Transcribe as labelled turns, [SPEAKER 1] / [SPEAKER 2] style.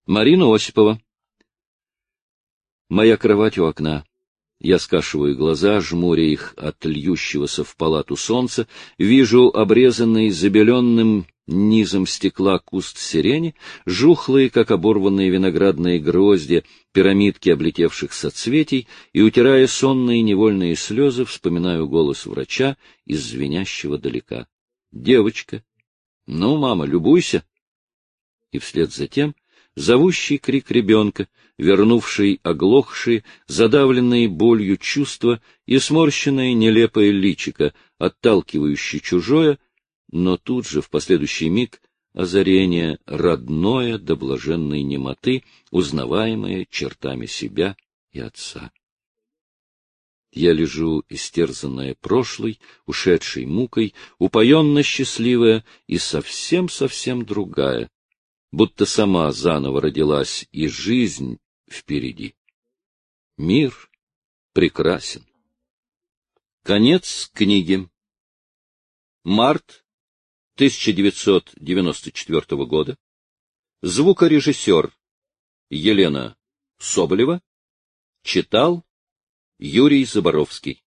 [SPEAKER 1] Марина Осипова. Моя кровать у окна. Я скашиваю глаза, жмуря их от льющегося в палату солнца, вижу обрезанный забеленным низом стекла куст сирени, жухлые, как оборванные виноградные грозди, пирамидки облетевших соцветий, и, утирая сонные невольные слезы, вспоминаю голос врача из звенящего далека. «Девочка! Ну, мама, любуйся!» И вслед за тем зовущий крик ребенка, вернувший оглохшие, задавленные болью чувства и сморщенное нелепое личико, отталкивающее чужое, но тут же, в последующий миг, озарение родное до блаженной немоты, узнаваемое чертами себя и отца. Я лежу, истерзанная прошлой, ушедшей мукой, упоенно счастливая и совсем-совсем другая, будто сама заново родилась, и жизнь впереди. Мир прекрасен. Конец книги. Март 1994 года. Звукорежиссер Елена Соболева. Читал Юрий Заборовский.